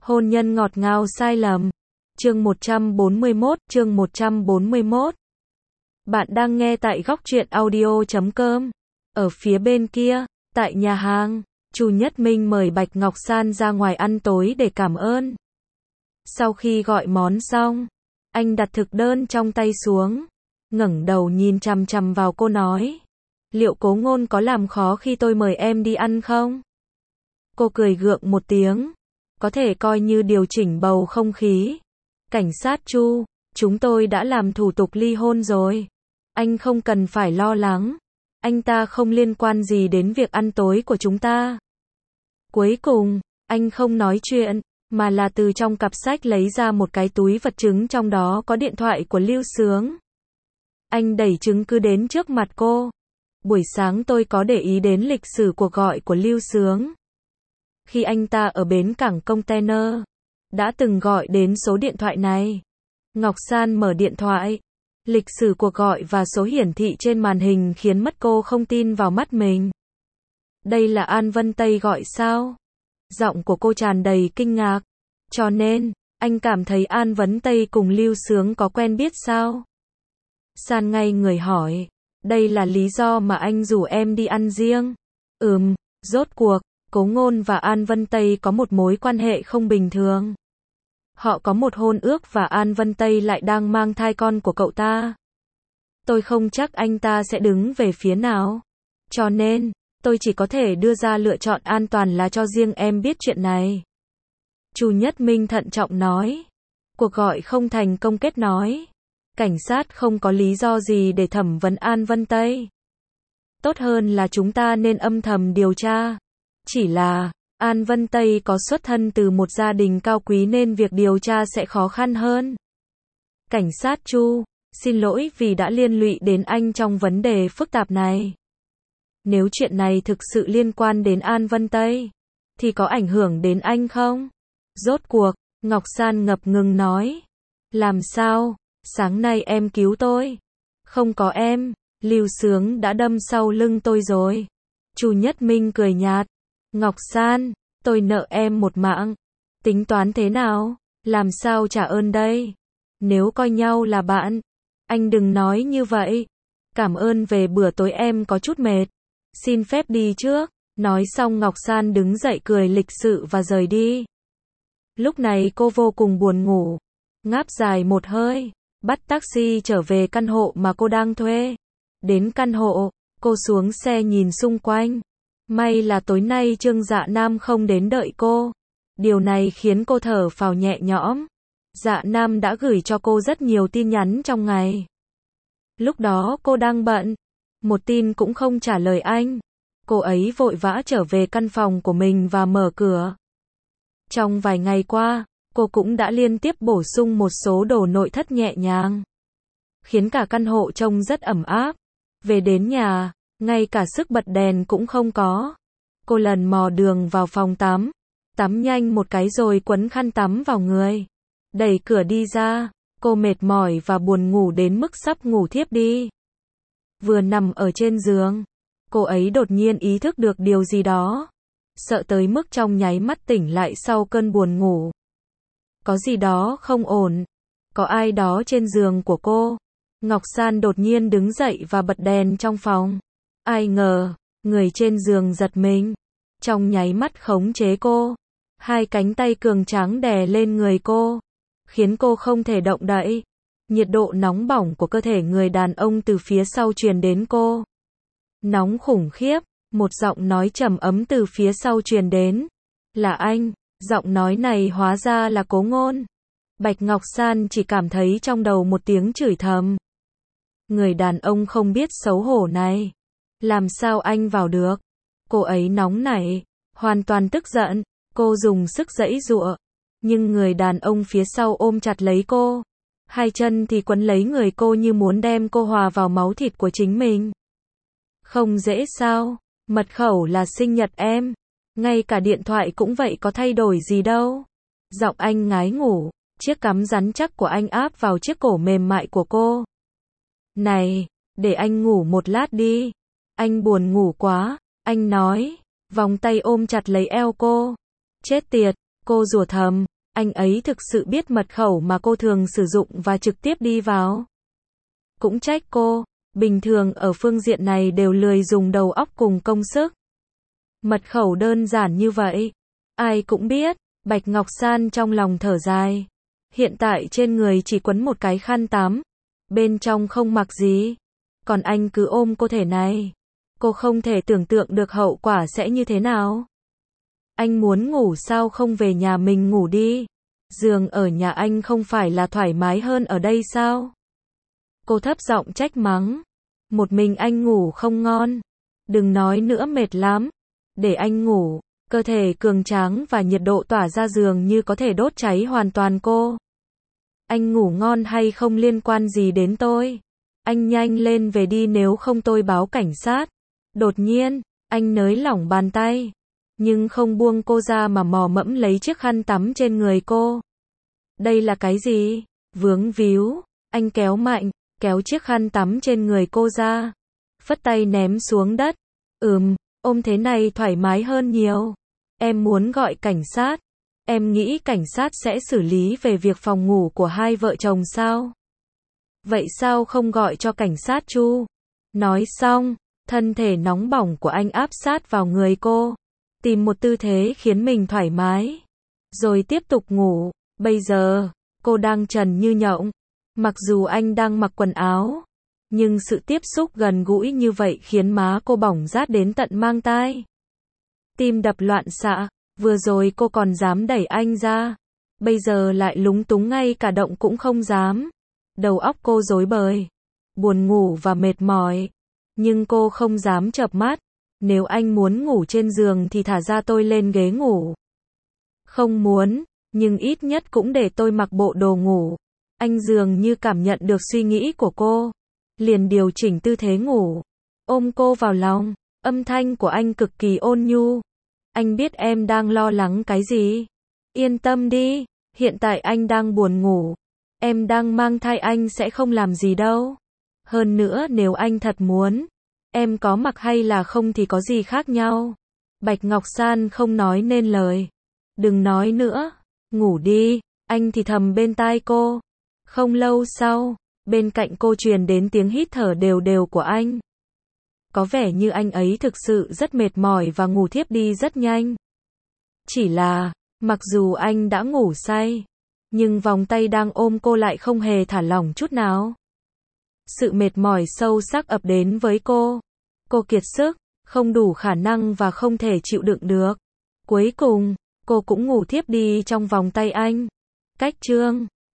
Hôn nhân ngọt ngào sai lầm. Chương 141. Bạn đang nghe tại goctruyện audio.com. Ở phía bên kia, tại nhà hàng, Chu Nhất Minh mời Bạch Ngọc San ra ngoài ăn tối để cảm ơn. Sau khi gọi món xong, anh đặt thực đơn trong tay xuống, ngẩng đầu nhìn chằm chằm vào cô nói: "Liệu Cố Ngôn có làm khó khi tôi mời em đi ăn không?" Cô cười gượng một tiếng, có thể coi như điều chỉnh bầu không khí. "Cảnh sát Chu, chúng tôi đã làm thủ tục ly hôn rồi. Anh không cần phải lo lắng. Anh ta không liên quan gì đến việc ăn tối của chúng ta." Cuối cùng, anh không nói chuyện, mà là từ trong cặp sách lấy ra một cái túi vật chứng, trong đó có điện thoại của Lưu Sướng. Anh đẩy chứng cứ đến trước mặt cô. "Buổi sáng tôi có để ý đến lịch sử cuộc gọi của Lưu Sướng. Khi anh ta ở bến cảng container, đã từng gọi đến số điện thoại này." Ngọc San mở điện thoại. Lịch sử cuộc gọi và số hiển thị trên màn hình khiến mất cô không tin vào mắt mình. "Đây là An Vân Tây gọi sao?" Giọng của cô tràn đầy kinh ngạc. "Cho nên, anh cảm thấy An Vân Tây cùng Lưu Sướng có quen biết sao?" San ngay người hỏi. "Đây là lý do mà anh rủ em đi ăn riêng." Rốt cuộc, Cố Ngôn và An Vân Tây có một mối quan hệ không bình thường. Họ có một hôn ước và An Vân Tây lại đang mang thai con của cậu ta. Tôi không chắc anh ta sẽ đứng về phía nào. Cho nên, tôi chỉ có thể đưa ra lựa chọn an toàn là cho riêng em biết chuyện này." Chu Nhất Minh thận trọng nói. Cuộc gọi không thành công kết nói. Cảnh sát không có lý do gì để thẩm vấn An Vân Tây. Tốt hơn là chúng ta nên âm thầm điều tra. Chỉ là, An Vân Tây có xuất thân từ một gia đình cao quý nên việc điều tra sẽ khó khăn hơn. "Cảnh sát Chu, xin lỗi vì đã liên lụy đến anh trong vấn đề phức tạp này. Nếu chuyện này thực sự liên quan đến An Vân Tây, thì có ảnh hưởng đến anh không?" Rốt cuộc, Ngọc San ngập ngừng nói. "Làm sao? Sáng nay em cứu tôi. Không có em, Lưu Sướng đã đâm sau lưng tôi rồi." Chu Nhất Minh cười nhạt. "Ngọc San, tôi nợ em một mạng. Tính toán thế nào? Làm sao trả ơn đây? Nếu coi nhau là bạn, anh đừng nói như vậy. Cảm ơn về bữa tối em có chút mệt. Xin phép đi trước." Nói xong Ngọc San đứng dậy cười lịch sự và rời đi. Lúc này cô vô cùng buồn ngủ. Ngáp dài một hơi, bắt taxi trở về căn hộ mà cô đang thuê. Đến căn hộ, cô xuống xe nhìn xung quanh. May là tối nay Trương Dạ Nam không đến đợi cô. Điều này khiến cô thở phào nhẹ nhõm. Dạ Nam đã gửi cho cô rất nhiều tin nhắn trong ngày. Lúc đó cô đang bận, một tin cũng không trả lời anh. Cô ấy vội vã trở về căn phòng của mình và mở cửa. Trong vài ngày qua, cô cũng đã liên tiếp bổ sung một số đồ nội thất nhẹ nhàng, khiến cả căn hộ trông rất ấm áp. Về đến nhà, ngay cả sức bật đèn cũng không có. Cô lần mò đường vào phòng tắm, tắm nhanh một cái rồi quấn khăn tắm vào người. Đẩy cửa đi ra, cô mệt mỏi và buồn ngủ đến mức sắp ngủ thiếp đi. Vừa nằm ở trên giường, cô ấy đột nhiên ý thức được điều gì đó. Sợ tới mức trong nháy mắt tỉnh lại sau cơn buồn ngủ. Có gì đó không ổn. Có ai đó trên giường của cô. Ngọc San đột nhiên đứng dậy và bật đèn trong phòng. Ai ngờ, người trên giường giật mình. Trong nháy mắt khống chế cô. Hai cánh tay cường tráng đè lên người cô, khiến cô không thể động đậy. Nhiệt độ nóng bỏng của cơ thể người đàn ông từ phía sau truyền đến cô. Nóng khủng khiếp, một giọng nói trầm ấm từ phía sau truyền đến. "Là anh." Giọng nói này hóa ra là Cố Ngôn. Bạch Ngọc San chỉ cảm thấy trong đầu một tiếng chửi thầm. Người đàn ông không biết xấu hổ này. Làm sao anh vào được? Cô ấy nóng nảy, hoàn toàn tức giận. Cô dùng sức giãy giụa, nhưng người đàn ông phía sau ôm chặt lấy cô. Hai chân thì quấn lấy người cô như muốn đem cô hòa vào máu thịt của chính mình. "Không dễ sao? Mật khẩu là sinh nhật em. Ngay cả điện thoại cũng vậy, có thay đổi gì đâu." Giọng anh ngái ngủ, chiếc cắm rắn chắc của anh áp vào chiếc cổ mềm mại của cô. "Này, để anh ngủ một lát đi. Anh buồn ngủ quá." Anh nói, vòng tay ôm chặt lấy eo cô. Chết tiệt, Cô rủa thầm, anh ấy thực sự biết mật khẩu mà cô thường sử dụng và trực tiếp đi vào. Cũng trách cô, bình thường ở phương diện này đều lười dùng đầu óc cùng công sức. Mật khẩu đơn giản như vậy, ai cũng biết. Bạch Ngọc San trong lòng thở dài. Hiện tại trên người chỉ quấn một cái khăn tắm, bên trong không mặc gì. Còn anh cứ ôm cô thể này. Cô không thể tưởng tượng được hậu quả sẽ như thế nào. Anh muốn ngủ sao không về nhà mình ngủ đi? Giường ở nhà anh không phải là thoải mái hơn ở đây sao? Cô thấp giọng trách mắng. Một mình anh ngủ không ngon. Đừng nói nữa, mệt lắm. Để anh ngủ. Cơ thể cường tráng và nhiệt độ tỏa ra dường như có thể đốt cháy hoàn toàn cô. Anh ngủ ngon hay không liên quan gì đến tôi. Anh nhanh lên về đi nếu không tôi báo cảnh sát. Đột nhiên, anh nới lỏng bàn tay, nhưng không buông cô ra mà mò mẫm lấy chiếc khăn tắm trên người cô. Đây là cái gì? Vướng víu, anh kéo mạnh, kéo chiếc khăn tắm trên người cô ra, phất tay ném xuống đất. Ôm thế này thoải mái hơn nhiều. Em muốn gọi cảnh sát. Em nghĩ cảnh sát sẽ xử lý về việc phòng ngủ của hai vợ chồng sao? Vậy sao không gọi cho cảnh sát Chu? Nói xong, thân thể nóng bỏng của anh áp sát vào người cô, tìm một tư thế khiến mình thoải mái, rồi tiếp tục ngủ. Bây giờ, cô đang trần như nhộng. Mặc dù anh đang mặc quần áo, nhưng sự tiếp xúc gần gũi như vậy khiến má cô bỏng rát đến tận mang tai. Tim đập loạn xạ, vừa rồi cô còn dám đẩy anh ra, bây giờ lại lúng túng ngay cả động cũng không dám. Đầu óc cô rối bời, buồn ngủ và mệt mỏi, nhưng cô không dám chợp mắt. Nếu anh muốn ngủ trên giường thì thả ra tôi lên ghế ngủ. Không muốn, nhưng ít nhất cũng để tôi mặc bộ đồ ngủ. Anh dường như cảm nhận được suy nghĩ của cô, liền điều chỉnh tư thế ngủ, ôm cô vào lòng. Âm thanh của anh cực kỳ ôn nhu. Anh biết em đang lo lắng cái gì. Yên tâm đi, hiện tại anh đang buồn ngủ. Em đang mang thai, anh sẽ không làm gì đâu. Hơn nữa nếu anh thật muốn, em có mặc hay là không thì có gì khác nhau. Bạch Ngọc San không nói nên lời. Đừng nói nữa, ngủ đi, anh thì thầm bên tai cô. Không lâu sau, bên cạnh cô truyền đến tiếng hít thở đều đều của anh. Có vẻ như anh ấy thực sự rất mệt mỏi và ngủ thiếp đi rất nhanh. Chỉ là, mặc dù anh đã ngủ say, nhưng vòng tay đang ôm cô lại không hề thả lỏng chút nào. Sự mệt mỏi sâu sắc ập đến với cô. Cô kiệt sức, không đủ khả năng và không thể chịu đựng được. Cuối cùng, cô cũng ngủ thiếp đi trong vòng tay anh. Cách chương